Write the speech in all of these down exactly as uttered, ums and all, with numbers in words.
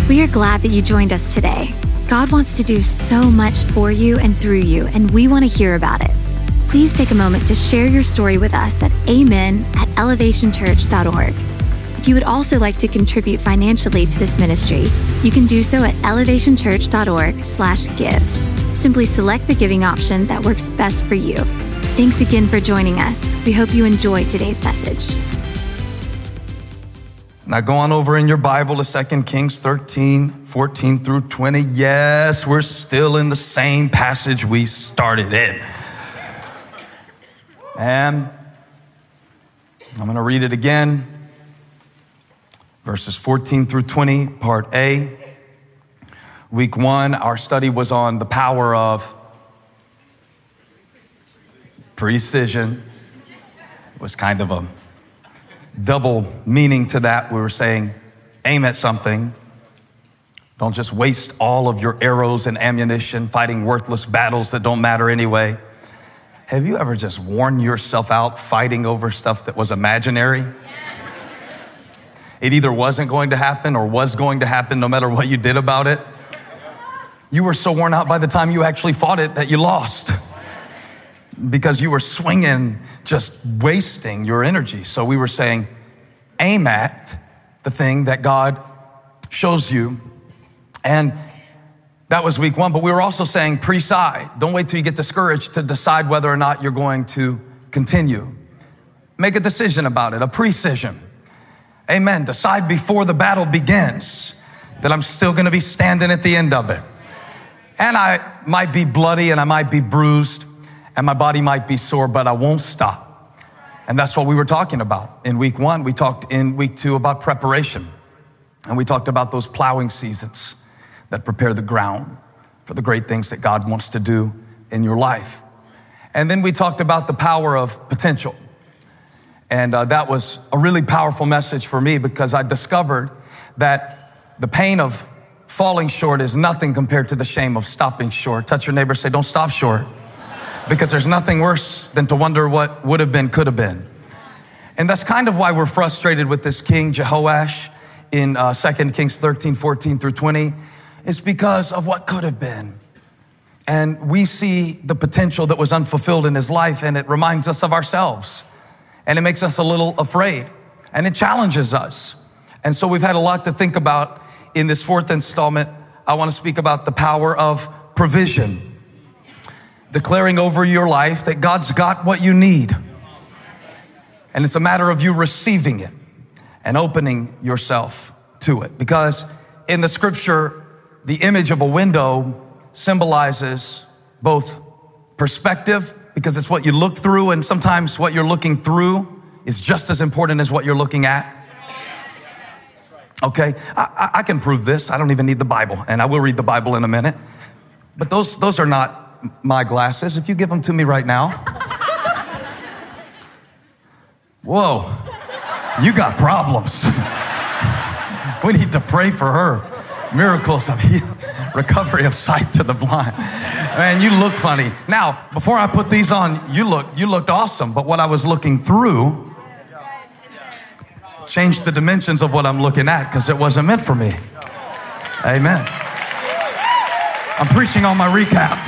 We are glad that you joined us today. God wants to do so much for you and through you, and we want to hear about it. Please take a moment to share your story with us at amen at elevation church dot org. If you would also like to contribute financially to this ministry, you can do so at elevation church dot org slash give. Simply select the giving option that works best for you. Thanks again for joining us. We hope you enjoyed today's message. Now go on over in your Bible to Second Kings thirteen, fourteen through twenty. Yes, we're still in the same passage we started in. And I'm going to read it again. Verses fourteen through twenty, part A. Week one, our study was on the power of precision. It was kind of a double meaning to that. We were saying, aim at something. Don't just waste all of your arrows and ammunition fighting worthless battles that don't matter anyway. Have you ever just worn yourself out fighting over stuff that was imaginary? It either wasn't going to happen or was going to happen no matter what you did about it. You were so worn out by the time you actually fought it that you lost because you were swinging, just wasting your energy. So we were saying, aim at the thing that God shows you. And that was week one. But we were also saying pre-side. Don't wait till you get discouraged to decide whether or not you're going to continue. Make a decision about it, a precision. Amen. Decide before the battle begins that I'm still going to be standing at the end of it. And I might be bloody and I might be bruised and my body might be sore, but I won't stop. And that's what we were talking about in week one. We talked in week two about preparation. And we talked about those plowing seasons that prepare the ground for the great things that God wants to do in your life. And then we talked about the power of potential. And uh, that was a really powerful message for me because I discovered that the pain of falling short is nothing compared to the shame of stopping short. Touch your neighbor, say, don't stop short. Because there's nothing worse than to wonder what would have been, could have been. And that's kind of why we're frustrated with this king, Jehoash, in uh, Second Kings thirteen, fourteen through twenty. It's because of what could have been. And we see the potential that was unfulfilled in his life, and it reminds us of ourselves. And it makes us a little afraid, and it challenges us. And so we've had a lot to think about in this fourth installment. I want to speak about the power of provision. Declaring over your life that God's got what you need. And it's a matter of you receiving it and opening yourself to it. Because in the scripture, the image of a window symbolizes both perspective, because it's what you look through, and sometimes what you're looking through is just as important as what you're looking at. Okay, I, I can prove this. I don't even need the Bible, and I will read the Bible in a minute. But those, those are not my glasses. If you give them to me right now. Whoa, you got problems. We need to pray for her. Miracles of healing, recovery of sight to the blind. Man, you look funny. Now, before I put these on, you look, you looked awesome. But what I was looking through changed the dimensions of what I'm looking at because it wasn't meant for me. Amen. I'm preaching on my recap.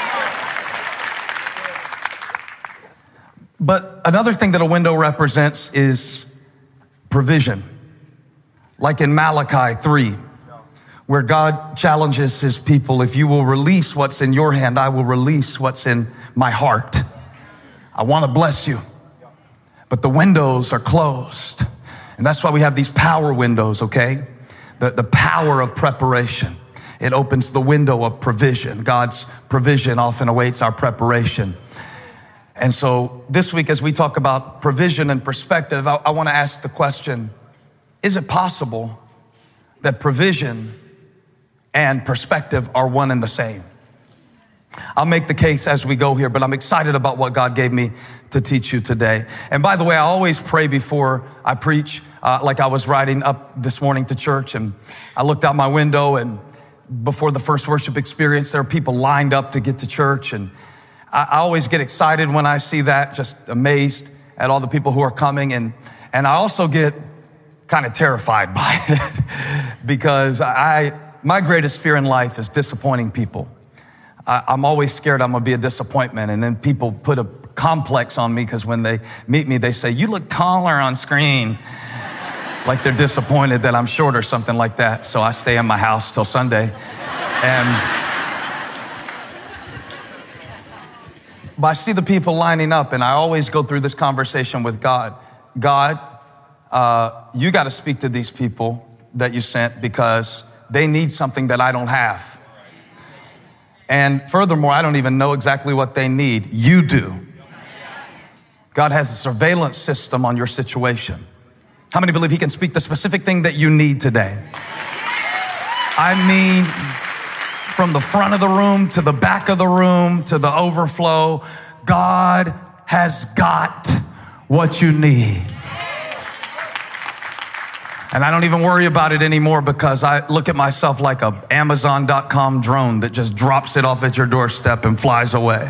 But another thing that a window represents is provision. Like in Malachi three, where God challenges his people, if you will release what's in your hand, I will release what's in my heart. I want to bless you, but the windows are closed. And that's why we have these power windows, okay? The, the power of preparation. It opens the window of provision. God's provision often awaits our preparation. And so this week, as we talk about provision and perspective, I, I want to ask the question, is it possible that provision and perspective are one and the same? I'll make the case as we go here, but I'm excited about what God gave me to teach you today. And by the way, I always pray before I preach, uh, like I was riding up this morning to church, and I looked out my window, and before the first worship experience, there are people lined up to get to church, and I always get excited when I see that, just amazed at all the people who are coming. And, and I also get kind of terrified by it because I, my greatest fear in life is disappointing people. I, I'm always scared I'm gonna be a disappointment, and then people put a complex on me because when they meet me, they say, "You look taller on screen." Like they're disappointed that I'm short or something like that. So I stay in my house till Sunday. And but I see the people lining up, and I always go through this conversation with God. God, uh, you got to speak to these people that you sent because they need something that I don't have. And furthermore, I don't even know exactly what they need. You do. God has a surveillance system on your situation. How many believe he can speak the specific thing that you need today? I mean, from the front of the room to the back of the room to the overflow, God has got what you need. And I don't even worry about it anymore because I look at myself like a Amazon dot com drone that just drops it off at your doorstep and flies away.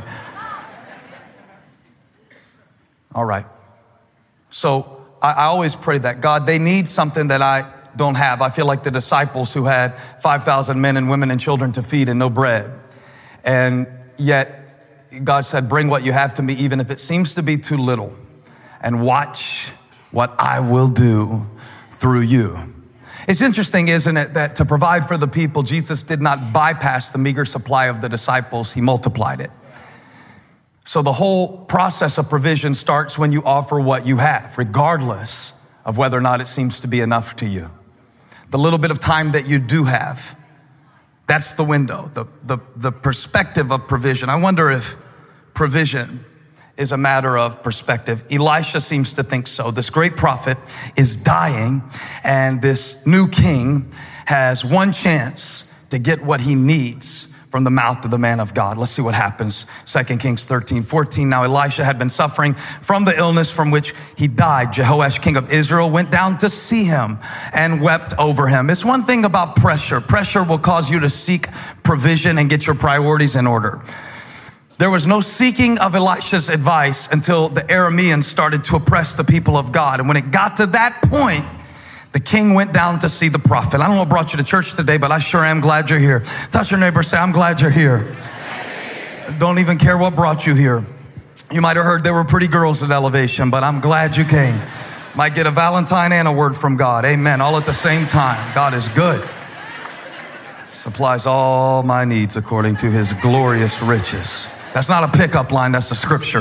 All right. So I, I always pray that, God, they need something that I don't have. I feel like the disciples who had five thousand men and women and children to feed and no bread. And yet God said, bring what you have to me, even if it seems to be too little, and watch what I will do through you. It's interesting, isn't it, that to provide for the people, Jesus did not bypass the meager supply of the disciples. He multiplied it. So the whole process of provision starts when you offer what you have, regardless of whether or not it seems to be enough to you. The little bit of time that you do have, that's the window, the, the, the perspective of provision. I wonder if provision is a matter of perspective. Elisha seems to think so. This great prophet is dying, and this new king has one chance to get what he needs from the mouth of the man of God. Let's see what happens. Second Kings thirteen fourteen. Now Elisha had been suffering from the illness from which he died. Jehoash, king of Israel, went down to see him and wept over him. It's one thing about pressure. Pressure will cause you to seek provision and get your priorities in order. There was no seeking of Elisha's advice until the Arameans started to oppress the people of God. And when it got to that point, the king went down to see the prophet. I don't know what brought you to church today, but I sure am glad you're here. Touch your neighbor, say, I'm glad you're here. Don't even care what brought you here. You might have heard there were pretty girls at Elevation, but I'm glad you came. Might get a Valentine and a word from God. Amen. All at the same time. God is good. Supplies all my needs according to his glorious riches. That's not a pickup line. That's a scripture.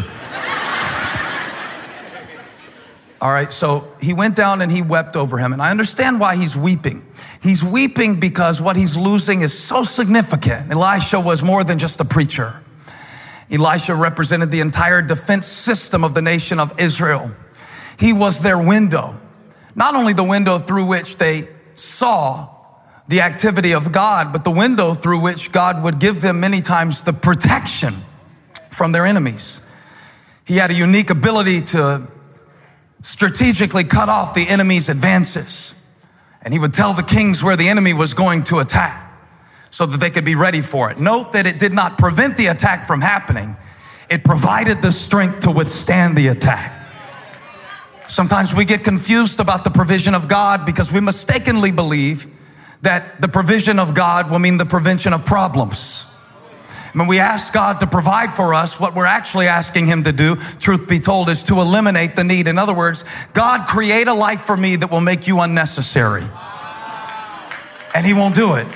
All right, so he went down and he wept over him. And I understand why he's weeping. He's weeping because what he's losing is so significant. Elisha was more than just a preacher. Elisha represented the entire defense system of the nation of Israel. He was their window. Not only the window through which they saw the activity of God, but the window through which God would give them many times the protection from their enemies. He had a unique ability to strategically cut off the enemy's advances. And he would tell the kings where the enemy was going to attack so that they could be ready for it. Note that it did not prevent the attack from happening. It provided the strength to withstand the attack. Sometimes we get confused about the provision of God because we mistakenly believe that the provision of God will mean the prevention of problems. When we ask God to provide for us, what we're actually asking him to do, truth be told, is to eliminate the need. In other words, God, create a life for me that will make you unnecessary. And he won't do it.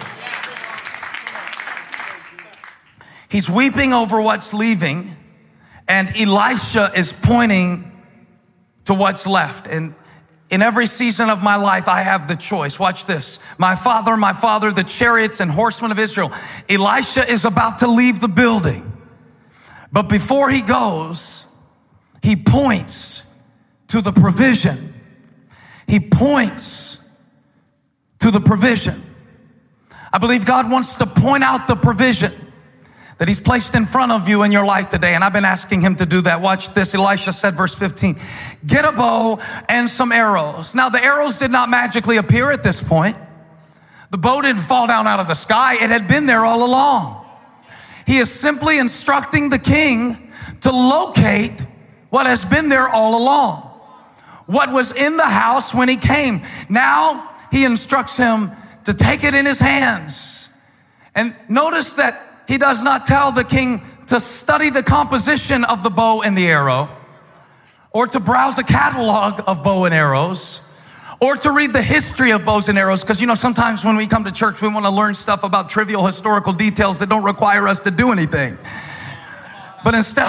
He's weeping over what's leaving, and Elisha is pointing to what's left. And in every season of my life, I have the choice. Watch this. My father, my father, the chariots and horsemen of Israel. Elisha is about to leave the building. But before he goes, he points to the provision. He points to the provision. I believe God wants to point out the provision that he's placed in front of you in your life today. And I've been asking him to do that. Watch this. Elisha said, verse fifteen, get a bow and some arrows. Now the arrows did not magically appear at this point. The bow didn't fall down out of the sky. It had been there all along. He is simply instructing the king to locate what has been there all along. What was in the house when he came. Now he instructs him to take it in his hands. And notice that he does not tell the king to study the composition of the bow and the arrow, or to browse a catalog of bow and arrows, or to read the history of bows and arrows. Because, you know, sometimes when we come to church, we want to learn stuff about trivial historical details that don't require us to do anything. But instead,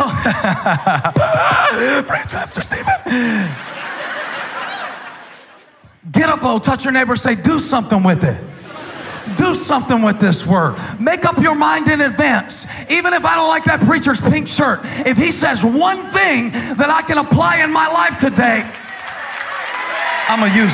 praise Pastor Stephen. Get a bow, touch your neighbor, say, do something with it. Do something with this word. Make up your mind in advance. Even if I don't like that preacher's pink shirt, if he says one thing that I can apply in my life today, I'm going to use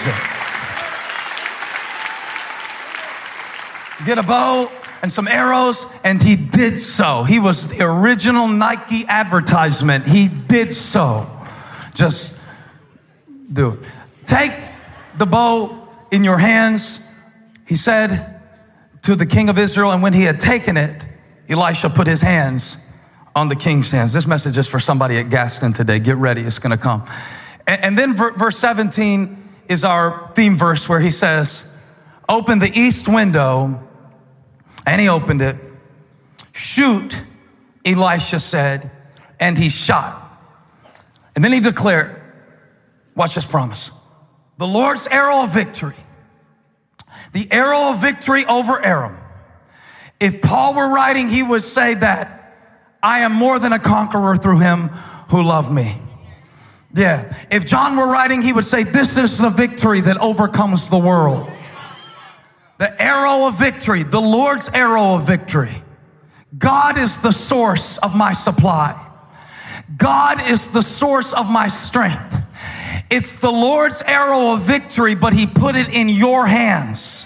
it. Get a bow and some arrows, and he did so. He was the original Nike advertisement. He did so. Just do it. Take the bow in your hands, he said to the king of Israel, and when he had taken it, Elisha put his hands on the king's hands. This message is for somebody at Gaston today. Get ready, it's going to come. And, and then verse seventeen is our theme verse where he says, open the east window, and he opened it. Shoot, Elisha said, and he shot. And then he declared, watch this promise. The Lord's arrow of victory. The arrow of victory over Aram. If Paul were writing, he would say that I am more than a conqueror through him who loved me. Yeah. If John were writing, he would say this is the victory that overcomes the world. The arrow of victory, the Lord's arrow of victory. God is the source of my supply. God is the source of my strength. It's the Lord's arrow of victory, but he put it in your hands.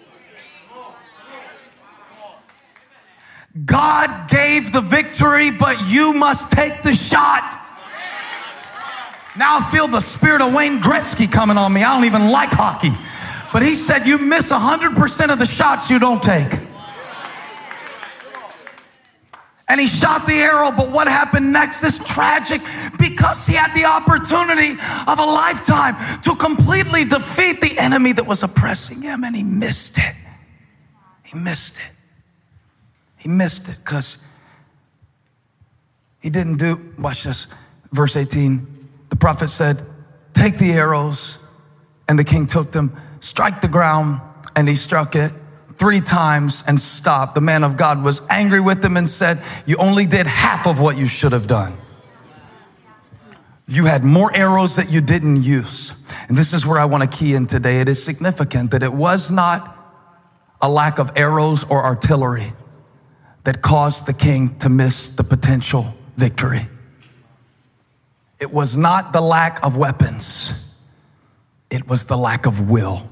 God gave the victory, but you must take the shot. Now I feel the spirit of Wayne Gretzky coming on me. I don't even like hockey. But he said you miss one hundred percent of the shots you don't take. And he shot the arrow, but what happened next is tragic because he had the opportunity of a lifetime to completely defeat the enemy that was oppressing him, and he missed it. He missed it. He missed it because he didn't do, watch this, verse eighteen. The prophet said, take the arrows, and the king took them, strike the ground, and he struck it three times and stopped. The man of God was angry with him and said, you only did half of what you should have done. You had more arrows that you didn't use. And this is where I want to key in today. It is significant that it was not a lack of arrows or artillery that caused the king to miss the potential victory. It was not the lack of weapons. It was the lack of will.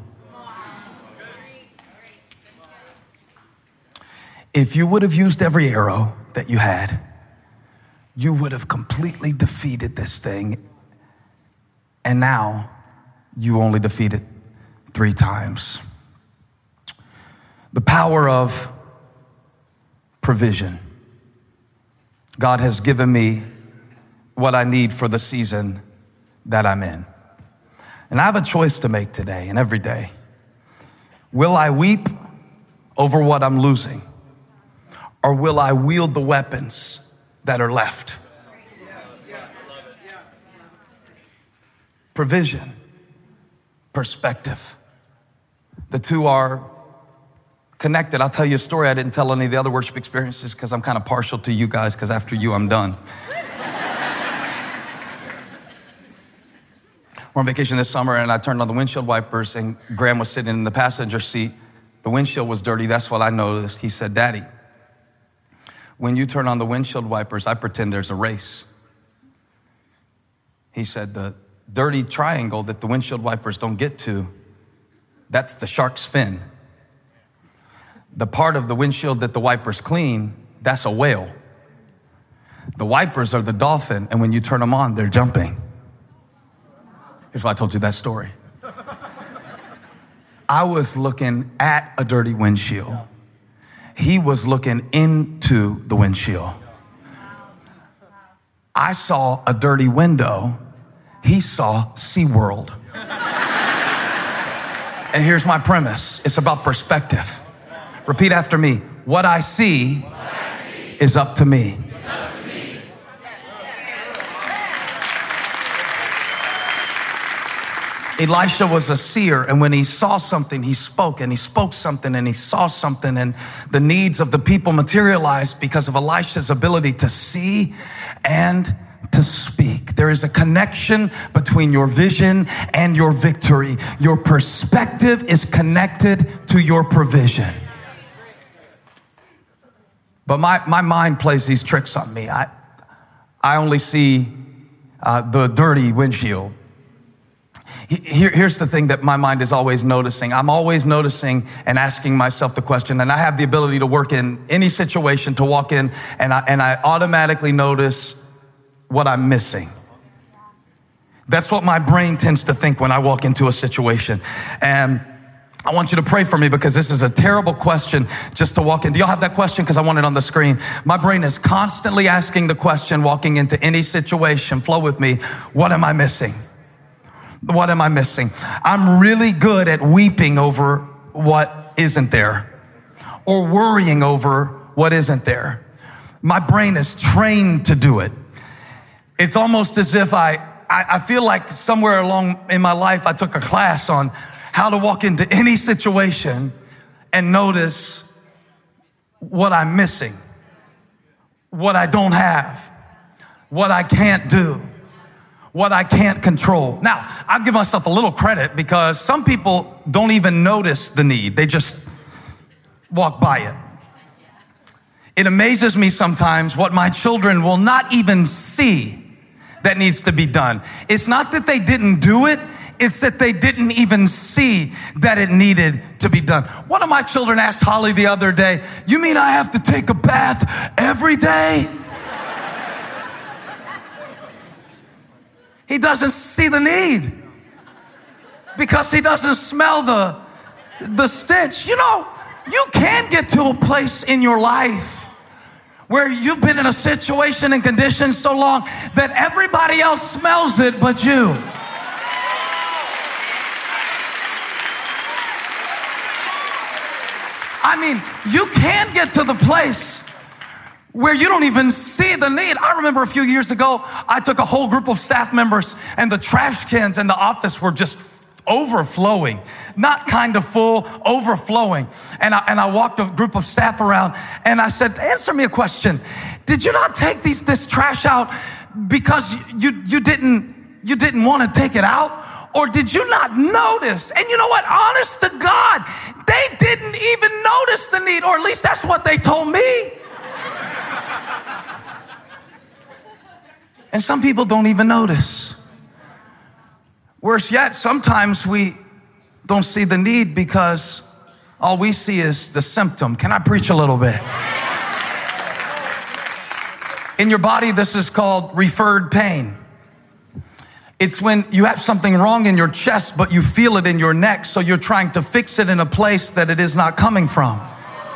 If you would have used every arrow that you had, you would have completely defeated this thing. And now you only defeated three times. The power of provision. God has given me what I need for the season that I'm in. And I have a choice to make today and every day. Will I weep over what I'm losing? Or will I wield the weapons that are left? Provision, perspective. The two are connected. I'll tell you a story. I didn't tell any of the other worship experiences because I'm kind of partial to you guys, because after you, I'm done. We're on vacation this summer, and I turned on the windshield wipers, and Graham was sitting in the passenger seat. The windshield was dirty. That's what I noticed. He said, Daddy, when you turn on the windshield wipers, I pretend there's a race. He said, the dirty triangle that the windshield wipers don't get to, that's the shark's fin. The part of the windshield that the wipers clean, that's a whale. The wipers are the dolphin, and when you turn them on, they're jumping. Here's why I told you that story. I was looking at a dirty windshield. He was looking into the windshield. I saw a dirty window. He saw SeaWorld. And here's my premise. It's about perspective. Repeat after me. What I see is up to me. Elisha was a seer, and when he saw something, he spoke, and he spoke something, and he saw something, and the needs of the people materialized because of Elisha's ability to see and to speak. There is a connection between your vision and your victory. Your perspective is connected to your provision. But my, my mind plays these tricks on me. I, I only see uh, the dirty windshield. Here, here's the thing that my mind is always noticing. I'm always noticing and asking myself the question, and I have the ability to work in any situation, to walk in, and I, and I automatically notice what I'm missing. That's what my brain tends to think when I walk into a situation. And I want you to pray for me because this is a terrible question just to walk in. Do y'all have that question? Because I want it on the screen. My brain is constantly asking the question, walking into any situation. Flow with me. What am I missing? What am I missing? I'm really good at weeping over what isn't there or worrying over what isn't there. My brain is trained to do it. It's almost as if I, I, I feel like somewhere along in my life, I took a class on how to walk into any situation and notice what I'm missing, what I don't have, what I can't do, what I can't control. Now, I'll give myself a little credit because some people don't even notice the need. They just walk by it. It amazes me sometimes what my children will not even see that needs to be done. It's not that they didn't do it. It's that they didn't even see that it needed to be done. One of my children asked Holly the other day, "You mean I have to take a bath every day?" He doesn't see the need because he doesn't smell the, the stench. You know, you can get to a place in your life where you've been in a situation and condition so long that everybody else smells it but you. I mean, you can get to the place where you don't even see the need. I remember a few years ago, I took a whole group of staff members and the trash cans in the office were just overflowing, not kind of full, overflowing. And I, and I walked a group of staff around and I said, "Answer me a question. Did you not take these, this trash out because you, you didn't, you didn't want to take it out? Or did you not notice?" And you know what? Honest to God, they didn't even notice the need, or at least that's what they told me. And some people don't even notice. Worse yet, sometimes we don't see the need because all we see is the symptom. Can I preach a little bit? In your body, this is called referred pain. It's when you have something wrong in your chest, but you feel it in your neck, so you're trying to fix it in a place that it is not coming from.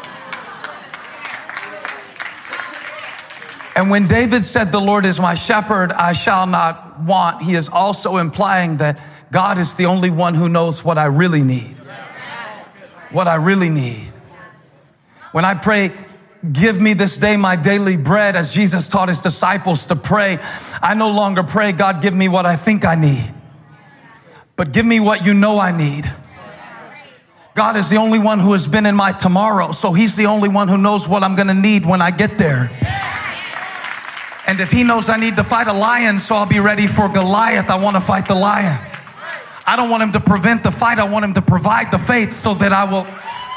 And when David said, "The Lord is my shepherd, I shall not want," he is also implying that God is the only one who knows what I really need. What I really need. When I pray, "Give me this day my daily bread," as Jesus taught his disciples to pray, I no longer pray, "God, give me what I think I need," but give me what you know I need. God is the only one who has been in my tomorrow, so he's the only one who knows what I'm going to need when I get there. And if he knows I need to fight a lion, so I'll be ready for Goliath, I want to fight the lion. I don't want him to prevent the fight. I want him to provide the faith so that I will.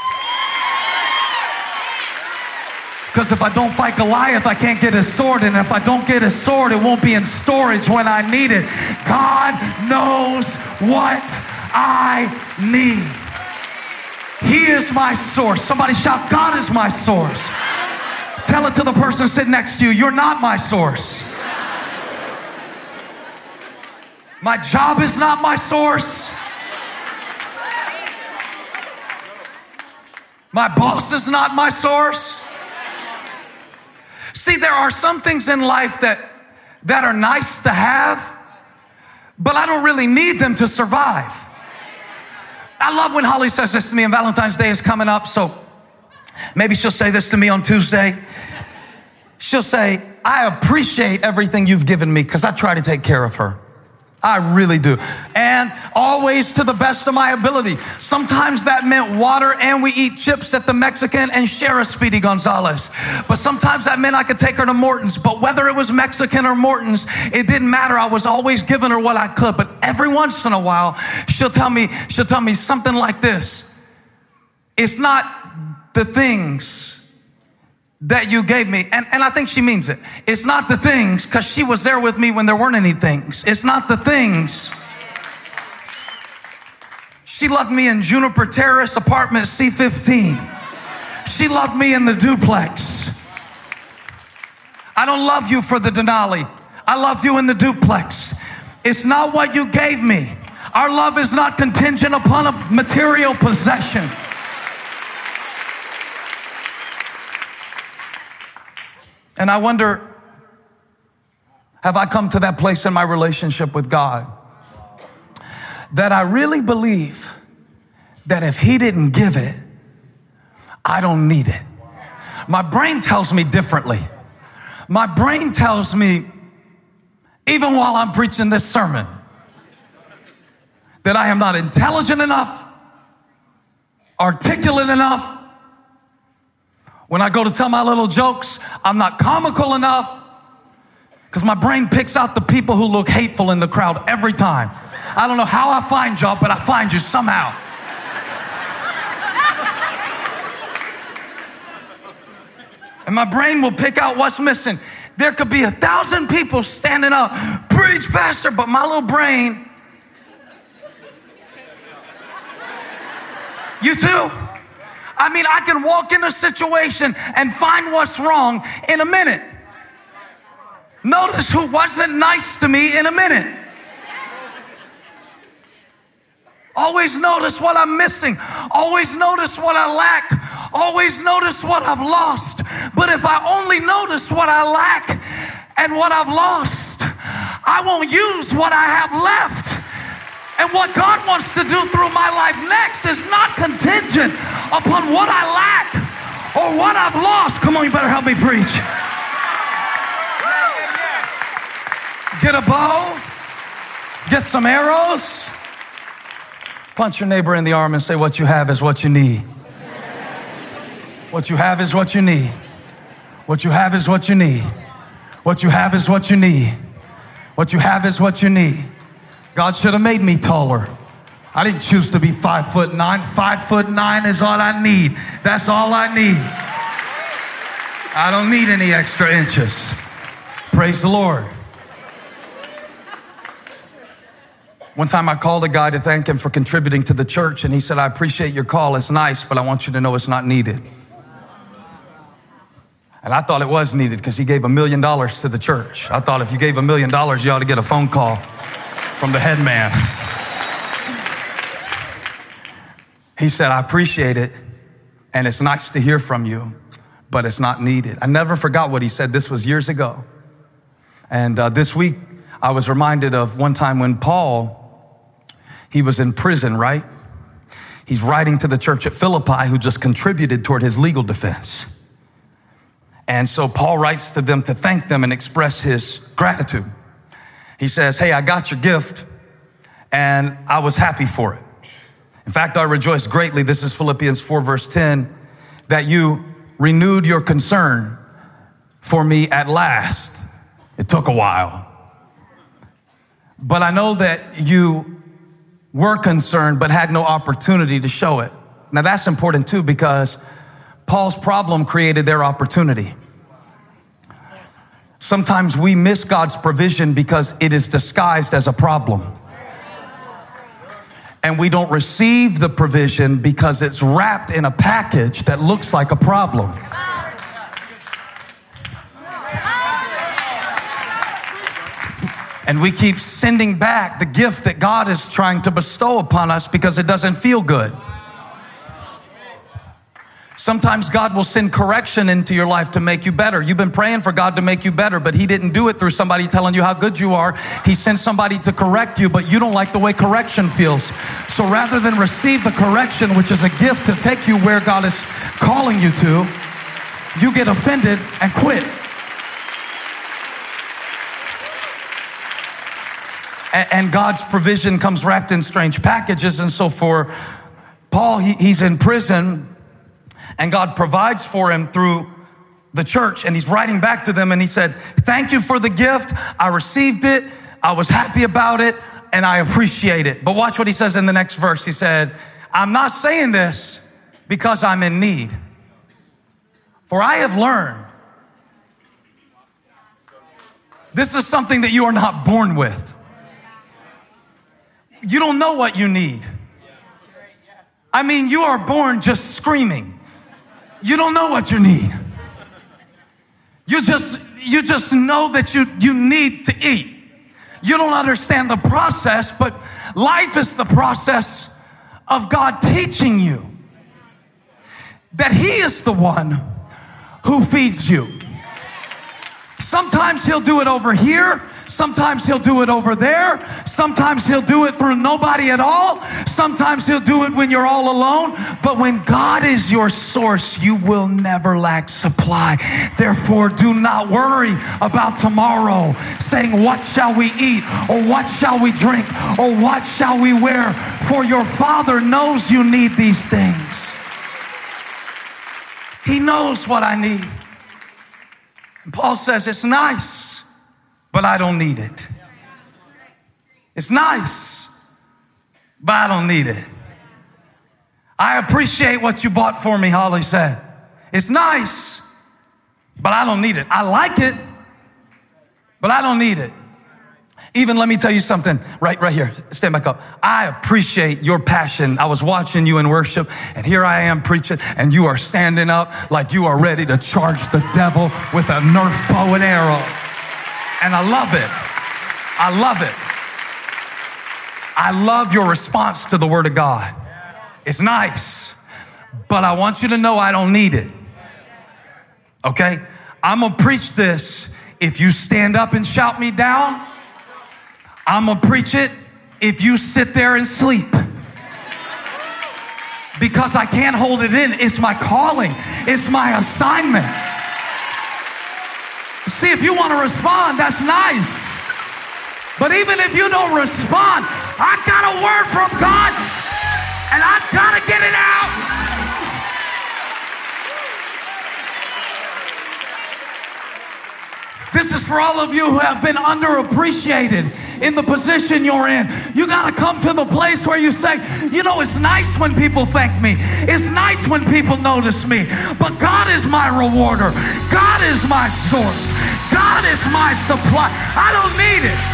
Because if I don't fight Goliath, I can't get his sword. And if I don't get his sword, it won't be in storage when I need it. God knows what I need. He is my source. Somebody shout, "God is my source." Tell it to the person sitting next to you, "You're not my source." My job is not my source. My boss is not my source. See, there are some things in life that, that are nice to have, but I don't really need them to survive. I love when Holly says this to me, and Valentine's Day is coming up, so maybe she'll say this to me on Tuesday. She'll say, I appreciate everything you've given me because I try to take care of her. I really do. And always to the best of my ability. Sometimes that meant water and we eat chips at the Mexican and share a Speedy Gonzalez. But sometimes that meant I could take her to Morton's. But whether it was Mexican or Morton's, it didn't matter. I was always giving her what I could. But every once in a while, she'll tell me, she'll tell me something like this. It's not the things that you gave me. And, and I think she means it. It's not the things, because she was there with me when there weren't any things. It's not the things. She loved me in Juniper Terrace, apartment C fifteen. She loved me in the duplex. I don't love you for the Denali. I love you in the duplex. It's not what you gave me. Our love is not contingent upon a material possession. And I wonder, have I come to that place in my relationship with God that I really believe that if he didn't give it, I don't need it. My brain tells me differently. My brain tells me, even while I'm preaching this sermon, that I am not intelligent enough, articulate enough. When I go to tell my little jokes, I'm not comical enough, because my brain picks out the people who look hateful in the crowd every time. I don't know how I find y'all, but I find you somehow. And my brain will pick out what's missing. There could be a thousand people standing up, preach, pastor, but my little brain, you too? I mean, I can walk in a situation and find what's wrong in a minute. Notice who wasn't nice to me in a minute. Always notice what I'm missing. Always notice what I lack. Always notice what I've lost. But if I only notice what I lack and what I've lost, I won't use what I have left. And what God wants to do through my life next is not contingent upon what I lack or what I've lost. Come on, you better help me preach. Get a bow, get some arrows, punch your neighbor in the arm and say, what you have is what you need. What you have is what you need. What you have is what you need. What you have is what you need. What you have is what you need. God should have made me taller. I didn't choose to be five foot nine. Five foot nine is all I need. That's all I need. I don't need any extra inches. Praise the Lord. One time I called a guy to thank him for contributing to the church, and he said, I appreciate your call. It's nice, but I want you to know it's not needed. And I thought it was needed because he gave a million dollars to the church. I thought if you gave a million dollars, you ought to get a phone call from the head man. He said, I appreciate it, and it's nice to hear from you, but it's not needed. I never forgot what he said. This was years ago. And uh, this week, I was reminded of one time when Paul, he was in prison, right? He's writing to the church at Philippi who just contributed toward his legal defense. And so Paul writes to them to thank them and express his gratitude. He says, hey, I got your gift and I was happy for it. In fact, I rejoiced greatly. This is Philippians four, verse ten, that you renewed your concern for me at last. It took a while. But I know that you were concerned but had no opportunity to show it. Now that's important too, because Paul's problem created their opportunity. Sometimes we miss God's provision because it is disguised as a problem. And we don't receive the provision because it's wrapped in a package that looks like a problem. And we keep sending back the gift that God is trying to bestow upon us because it doesn't feel good. Sometimes God will send correction into your life to make you better. You've been praying for God to make you better, but he didn't do it through somebody telling you how good you are. He sent somebody to correct you, but you don't like the way correction feels. So rather than receive the correction, which is a gift to take you where God is calling you to, you get offended and quit. And God's provision comes wrapped in strange packages. And so for Paul, he, he's in prison, and God provides for him through the church. And he's writing back to them, and he said, thank you for the gift. I received it. I was happy about it, and I appreciate it. But watch what he says in the next verse. He said, I'm not saying this because I'm in need, for I have learned this is something that you are not born with. You don't know what you need. I mean, you are born just screaming. You don't know what you need. You just, you just know that you, you need to eat. You don't understand the process, but life is the process of God teaching you that he is the one who feeds you. Sometimes he'll do it over here. Sometimes he'll do it over there. Sometimes he'll do it through nobody at all. Sometimes he'll do it when you're all alone. But when God is your source, you will never lack supply. Therefore, do not worry about tomorrow, saying, what shall we eat? Or what shall we drink? Or what shall we wear? For your Father knows you need these things. He knows what I need. And Paul says, it's nice, but I don't need it. It's nice, but I don't need it. I appreciate what you bought for me, Holly said. It's nice, but I don't need it. I like it, but I don't need it. Even let me tell you something right, right here. Stand back up. I appreciate your passion. I was watching you in worship, and here I am preaching, and you are standing up like you are ready to charge the devil with a Nerf bow and arrow. And I love it. I love it. I love your response to the word of God. It's nice, but I want you to know I don't need it. Okay? I'm going to preach this. If you stand up and shout me down, I'm going to preach it if you sit there and sleep. Because I can't hold it in. It's my calling. It's my assignment. See, if you want to respond, that's nice. But even if you don't respond, I got a word from God, and I've got to get it out. This is for all of you who have been underappreciated in the position you're in. You got to come to the place where you say, you know, it's nice when people thank me. It's nice when people notice me. But God is my rewarder. God is my source. God is my supply. I don't need it.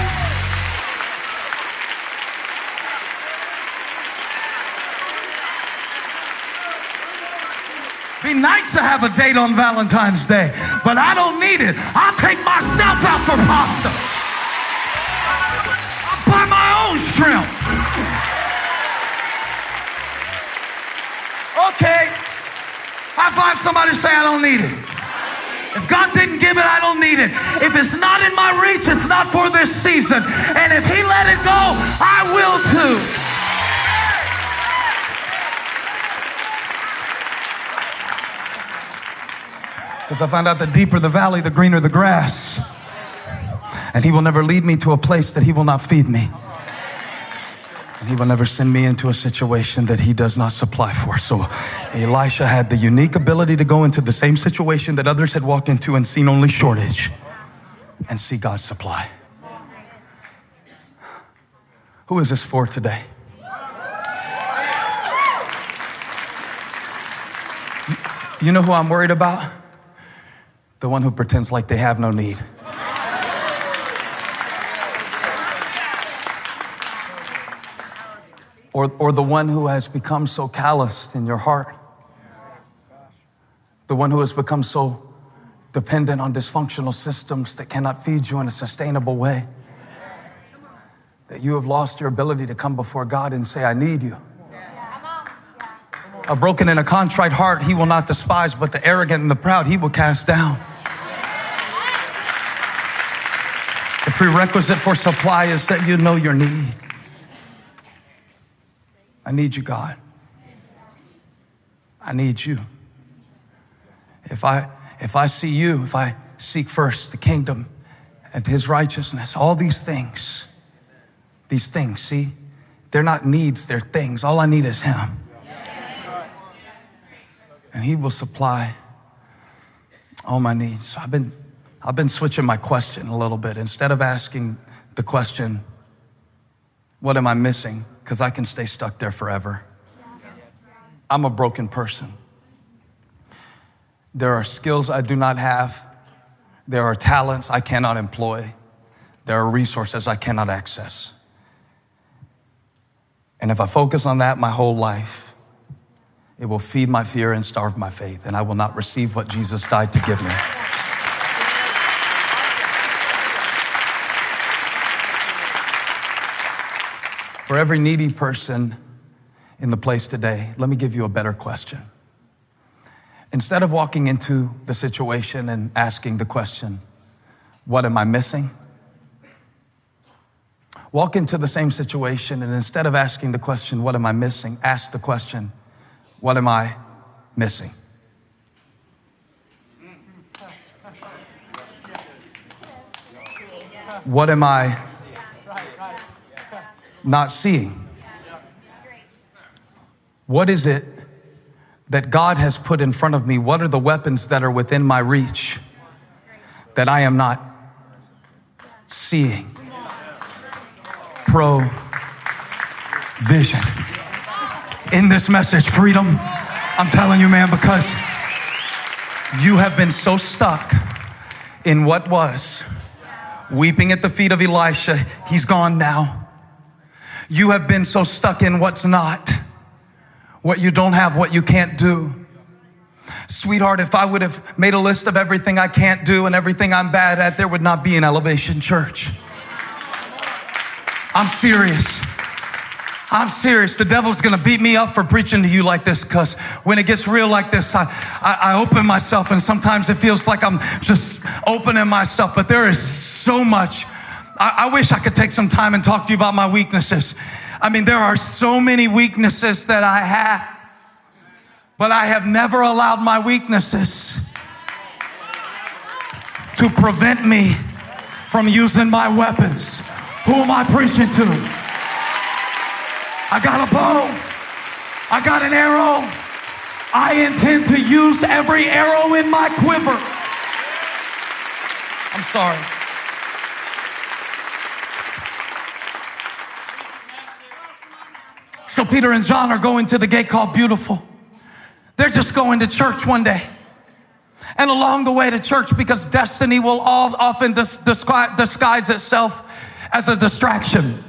Be nice to have a date on Valentine's Day, but I don't need it. I'll take myself out for pasta. I'll buy my own shrimp. Okay. High five somebody, say I don't need it. If God didn't give it, I don't need it. If it's not in my reach, it's not for this season. And if he let it go, I will too. Because I found out the deeper the valley, the greener the grass. And he will never lead me to a place that he will not feed me. And he will never send me into a situation that he does not supply for. So Elisha had the unique ability to go into the same situation that others had walked into and seen only shortage and see God's supply. Who is this for today? You know who I'm worried about? The one who pretends like they have no need. Or, or the one who has become so calloused in your heart. The one who has become so dependent on dysfunctional systems that cannot feed you in a sustainable way. That you have lost your ability to come before God and say, I need you. A broken and a contrite heart he will not despise, but the arrogant and the proud he will cast down. The prerequisite for supply is that you know your need. I need you, God. I need you. If I, if I see you, if I seek first the kingdom and his righteousness, all these things, these things, see, they're not needs, they're things. All I need is him. And he will supply all my needs. So I've been, I've been switching my question a little bit. Instead of asking the question, what am I missing? Because I can stay stuck there forever. I'm a broken person. There are skills I do not have. There are talents I cannot employ. There are resources I cannot access. And if I focus on that my whole life, it will feed my fear and starve my faith, and I will not receive what Jesus died to give me. For every needy person in the place today, let me give you a better question. Instead of walking into the situation and asking the question, what am I missing? Walk into the same situation, and instead of asking the question, what am I missing? Ask the question, what am I missing? What am I not seeing? What is it that God has put in front of me? What are the weapons that are within my reach that I am not seeing? Provision. In this message, freedom, I'm telling you, man, because you have been so stuck in what was, weeping at the feet of Elisha. He's gone now. You have been so stuck in what's not, what you don't have, what you can't do. Sweetheart, if I would have made a list of everything I can't do and everything I'm bad at, there would not be an Elevation Church. I'm serious. I'm serious. The devil's going to beat me up for preaching to you like this, because when it gets real like this, I, I, I open myself, and sometimes it feels like I'm just opening myself, but there is so much. I, I wish I could take some time and talk to you about my weaknesses. I mean, there are so many weaknesses that I have, but I have never allowed my weaknesses to prevent me from using my weapons. Who am I preaching to? I got a bow. I got an arrow. I intend to use every arrow in my quiver. I'm sorry. So Peter and John are going to the gate called Beautiful. They're just going to church one day. And along the way to church, because destiny will all often dis- disguise, disguise itself as a distraction.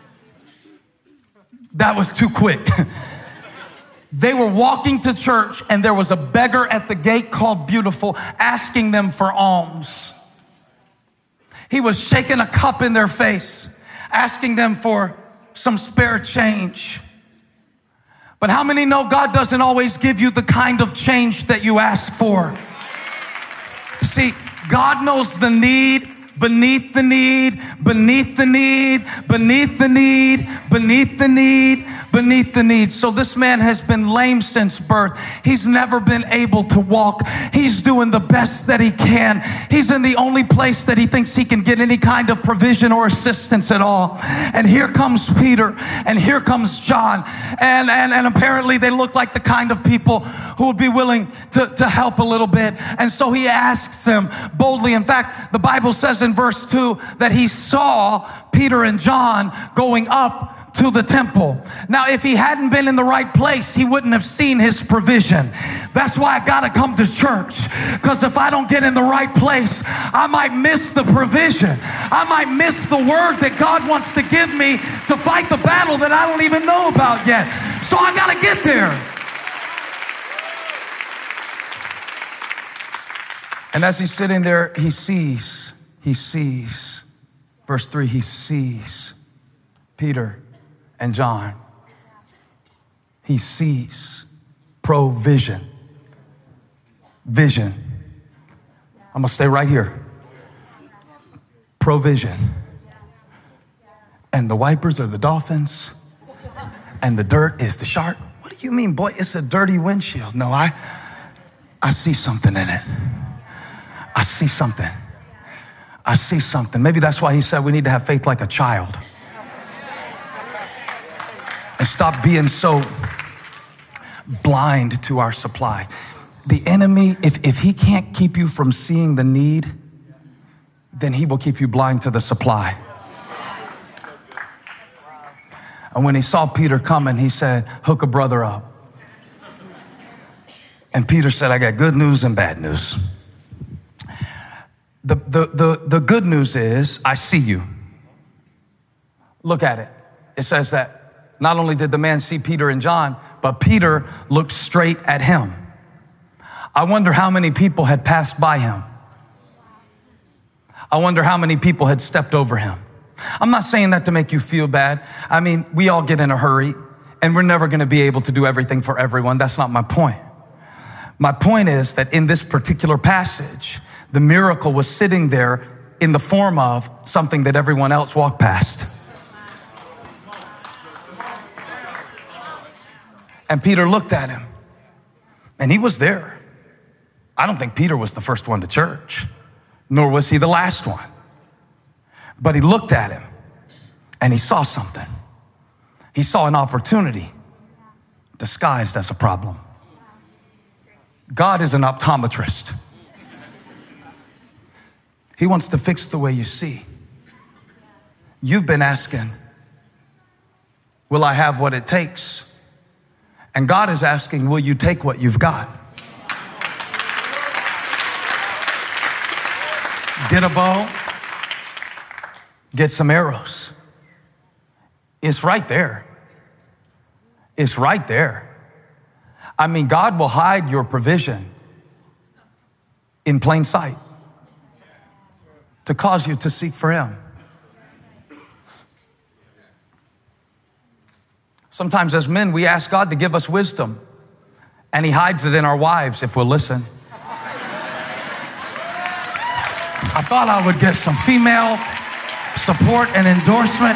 That was too quick. They were walking to church, and there was a beggar at the gate called Beautiful asking them for alms. He was shaking a cup in their face, asking them for some spare change. But how many know God doesn't always give you the kind of change that you ask for? See, God knows the need beneath the need, beneath the need, beneath the need, beneath the need, beneath the need. So this man has been lame since birth. He's never been able to walk. He's doing the best that he can. He's in the only place that he thinks he can get any kind of provision or assistance at all. And here comes Peter, and here comes John. And, and, and apparently they look like the kind of people who would be willing to, to help a little bit. And so he asks them boldly. In fact, the Bible says in verse two that he saw Peter and John going up to the temple. Now, if he hadn't been in the right place, he wouldn't have seen his provision. That's why I gotta come to church, because if I don't get in the right place, I might miss the provision. I might miss the word that God wants to give me to fight the battle that I don't even know about yet. So I gotta get there. And as he's sitting there, he sees, he sees, verse three, he sees Peter and John. He sees. provision. Vision. I'm going to stay right here. Provision. And the wipers are the dolphins. And the dirt is the shark. What do you mean, boy? It's a dirty windshield. No, I, I see something in it. I see something. I see something. Maybe that's why he said we need to have faith like a child. And stop being so blind to our supply. The enemy, if, if he can't keep you from seeing the need, then he will keep you blind to the supply. And when he saw Peter coming, he said, hook a brother up. And Peter said, I got good news and bad news. The, the, the, the good news is, I see you. Look at it. It says that not only did the man see Peter and John, but Peter looked straight at him. I wonder how many people had passed by him. I wonder how many people had stepped over him. I'm not saying that to make you feel bad. I mean, we all get in a hurry and we're never going to be able to do everything for everyone. That's not my point. My point is that in this particular passage, the miracle was sitting there in the form of something that everyone else walked past. And Peter looked at him and he was there. I don't think Peter was the first one to church, nor was he the last one. But he looked at him and he saw something. He saw an opportunity disguised as a problem. God is an optometrist. He wants to fix the way you see. You've been asking, will I have what it takes? And God is asking, will you take what you've got? Get a bow. Get some arrows. It's right there. It's right there. I mean, God will hide your provision in plain sight to cause you to seek for him. Sometimes as men, we ask God to give us wisdom, and he hides it in our wives if we'll listen. I thought I would get some female support and endorsement.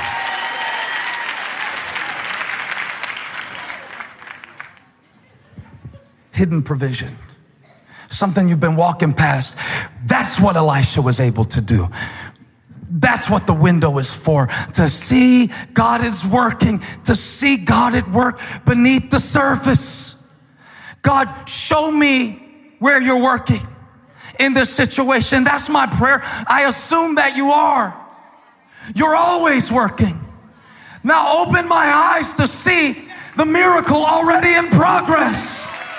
Hidden provision. Something you've been walking past. That's what Elisha was able to do. That's what the window is for. To see God is working. To see God at work beneath the surface. God, show me where you're working in this situation. That's my prayer. I assume that you are. You're always working. Now open my eyes to see the miracle already in progress.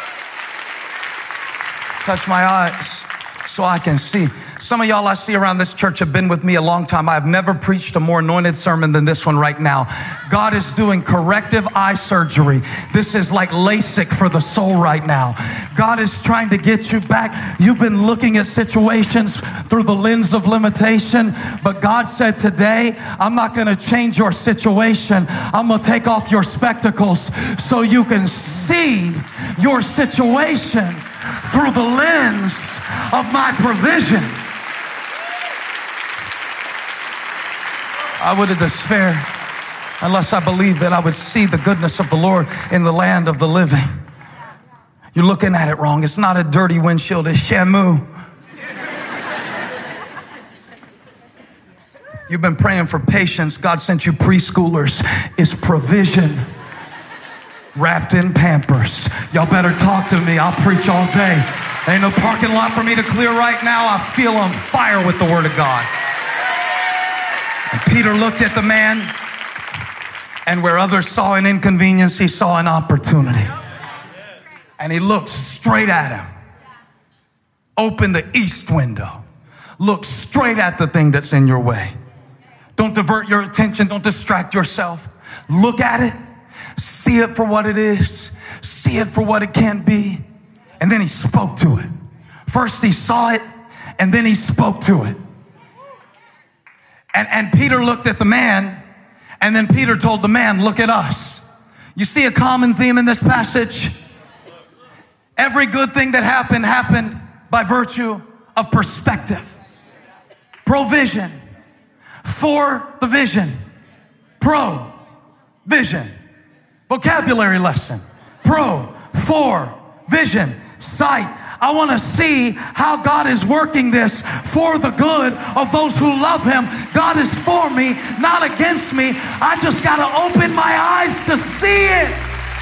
Touch my eyes so I can see. Some of y'all I see around this church have been with me a long time. I've never preached a more anointed sermon than this one right now. God is doing corrective eye surgery. This is like LASIK for the soul right now. God is trying to get you back. You've been looking at situations through the lens of limitation, but God said today, I'm not going to change your situation. I'm going to take off your spectacles so you can see your situation through the lens of my provision. I would have despair unless I believed that I would see the goodness of the Lord in the land of the living. You're looking at it wrong. It's not a dirty windshield. It's Shamu. You've been praying for patience. God sent you preschoolers. It's provision wrapped in Pampers. Y'all better talk to me. I'll preach all day. Ain't no parking lot for me to clear right now. I feel on fire with the word of God. And Peter looked at the man, and where others saw an inconvenience, he saw an opportunity. And he looked straight at him. Open the east window. Look straight at the thing that's in your way. Don't divert your attention. Don't distract yourself. Look at it. See it for what it is. See it for what it can be. And then he spoke to it. First he saw it, and then he spoke to it. And, and Peter looked at the man, and then Peter told the man, look at us. You see a common theme in this passage? Every good thing that happened, happened by virtue of perspective. Provision for the vision. Pro-vision. Vocabulary lesson. Pro, for, vision, sight. I want to see how God is working this for the good of those who love him. God is for me, not against me. I just got to open my eyes to see it.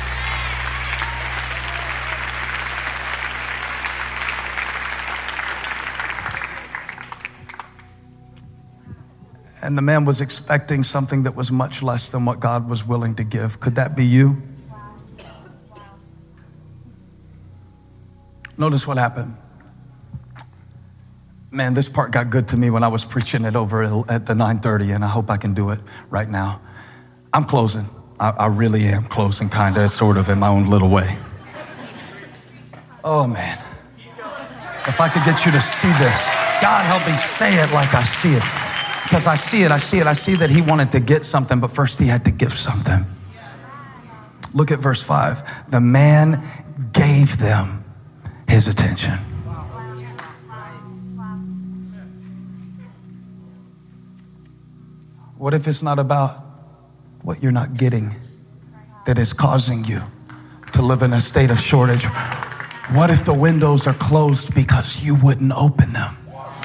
And the man was expecting something that was much less than what God was willing to give. Could that be you? Notice what happened. Man, this part got good to me when I was preaching it over at the nine thirty, and I hope I can do it right now. I'm closing. I, I really am closing, kind of, sort of, in my own little way. Oh, man. If I could get you to see this, God help me say it like I see it. Because I see it, I see it, I see that he wanted to get something, but first he had to give something. Look at verse five. The man gave them his attention. What if it's not about what you're not getting that is causing you to live in a state of shortage? What if the windows are closed because you wouldn't open them?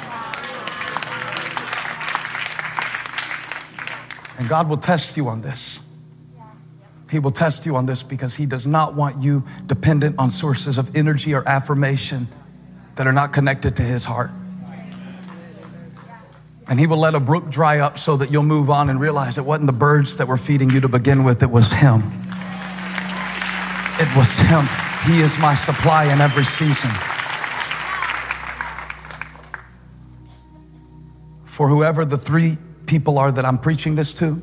And God will test you on this. He will test you on this because he does not want you dependent on sources of energy or affirmation that are not connected to his heart. And he will let a brook dry up so that you'll move on and realize it wasn't the birds that were feeding you to begin with. It was him. It was him. He is my supply in every season. For whoever the three people are that I'm preaching this to,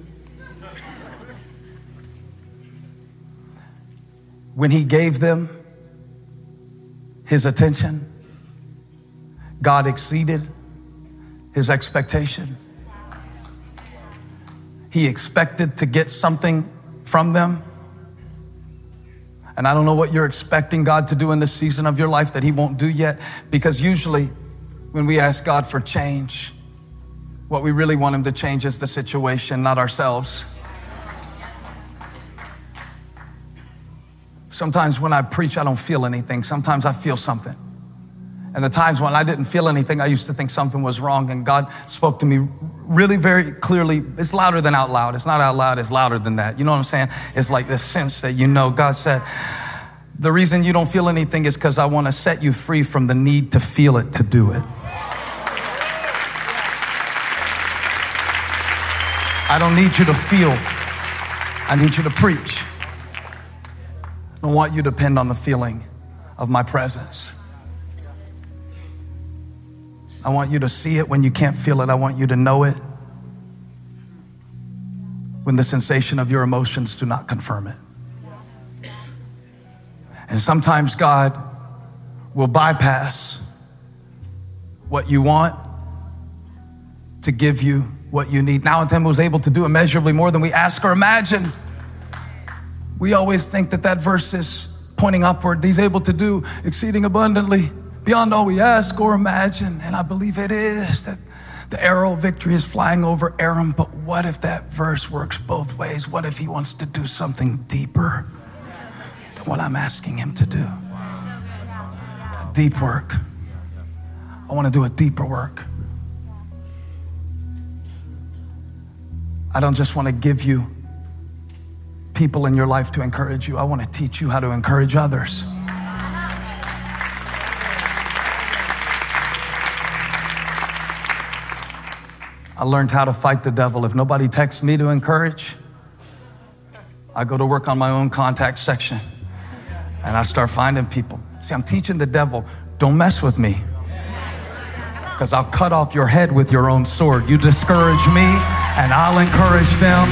when he gave them his attention, God exceeded his expectation. He expected to get something from them. And I don't know what you're expecting God to do in this season of your life that he won't do yet, because usually when we ask God for change, what we really want him to change is the situation, not ourselves. Sometimes when I preach, I don't feel anything. Sometimes I feel something. And the times when I didn't feel anything, I used to think something was wrong. And God spoke to me really very clearly. It's louder than out loud. It's not out loud. It's louder than that. You know what I'm saying? It's like this sense that, you know, God said, the reason you don't feel anything is because I want to set you free from the need to feel it to do it. I don't need you to feel. I need you to preach. I don't want you to depend on the feeling of my presence. I want you to see it when you can't feel it. I want you to know it when the sensation of your emotions do not confirm it. And sometimes God will bypass what you want to give you what you need. Now and then was able to do immeasurably more than we ask or imagine. We always think that that verse is pointing upward. He's able to do exceeding abundantly beyond all we ask or imagine. And I believe it is, that the arrow of victory is flying over Aram. But what if that verse works both ways? What if he wants to do something deeper than what I'm asking him to do? A deep work. I want to do a deeper work. I don't just want to give you people in your life to encourage you. I want to teach you how to encourage others. I learned how to fight the devil. If nobody texts me to encourage, I go to work on my own contact section and I start finding people. See, I'm teaching the devil, don't mess with me, because I'll cut off your head with your own sword. You discourage me and I'll encourage them.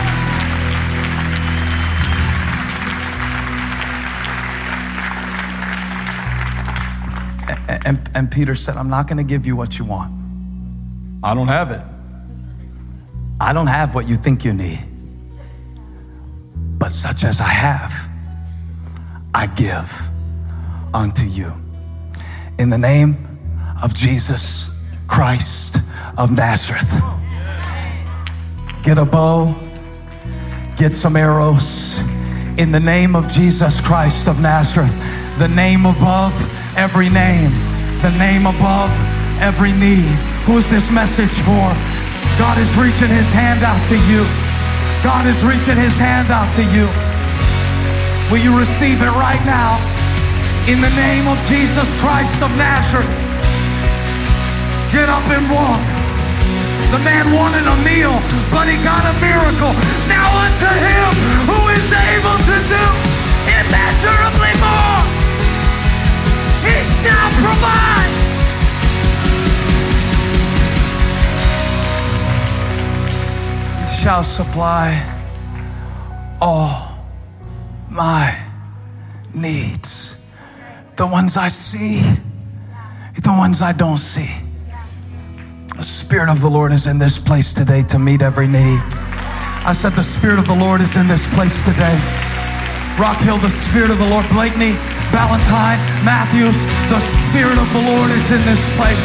And, and, and Peter said, I'm not going to give you what you want. I don't have it. I don't have what you think you need. But such as I have, I give. unto you. In the name of Jesus Christ of Nazareth. Get a bow, get some arrows. In the name of Jesus Christ of Nazareth, the name above every name, the name above every knee. Who is this message for? God is reaching his hand out to you. God is reaching his hand out to you. Will you receive it right now? In the name of Jesus Christ of Nazareth. Get up and walk. The man wanted a meal, but he got a miracle. Now unto him who is able to do immeasurably more, he shall provide. He shall supply all my needs. The ones I see, the ones I don't see. The Spirit of the Lord is in this place today to meet every need. I said the Spirit of the Lord is in this place today. Rock Hill, the Spirit of the Lord. Blakeney, Valentine, Matthews, the Spirit of the Lord is in this place.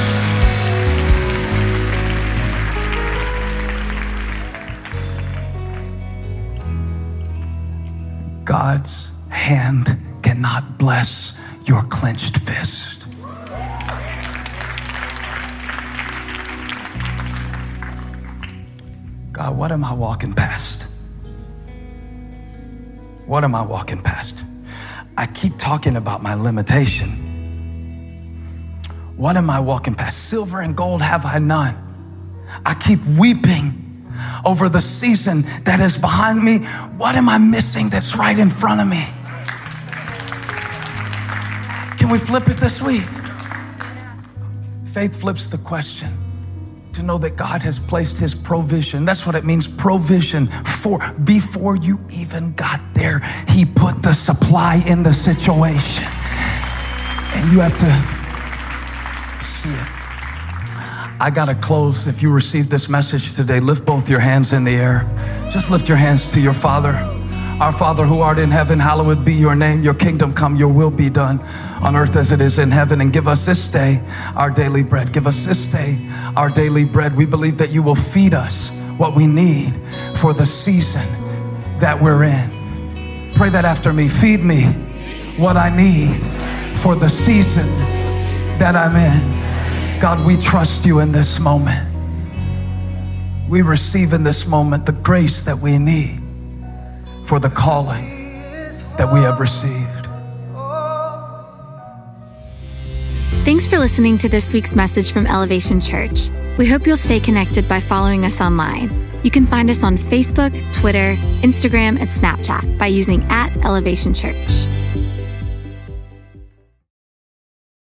God's hand cannot bless your clenched fist. God, what am I walking past? What am I walking past? I keep talking about my limitation. What am I walking past? Silver and gold have I none. I keep weeping over the season that is behind me. What am I missing that's right in front of me? Can we flip it this week? Faith flips the question. To know that God has placed his provision. That's what it means, provision. For before you even got there, he put the supply in the situation. And you have to see it. I gotta close. If you received this message today, lift both your hands in the air. Just lift your hands to your Father. Our Father who art in heaven, hallowed be your name. Your kingdom come, your will be done on earth as it is in heaven. And give us this day our daily bread. Give us this day our daily bread. We believe that you will feed us what we need for the season that we're in. Pray that after me. Feed me what I need for the season that I'm in. God, we trust you in this moment. We receive in this moment the grace that we need for the calling that we have received. Thanks for listening to this week's message from Elevation Church. We hope you'll stay connected by following us online. You can find us on Facebook, Twitter, Instagram, and Snapchat by using at Elevation Church.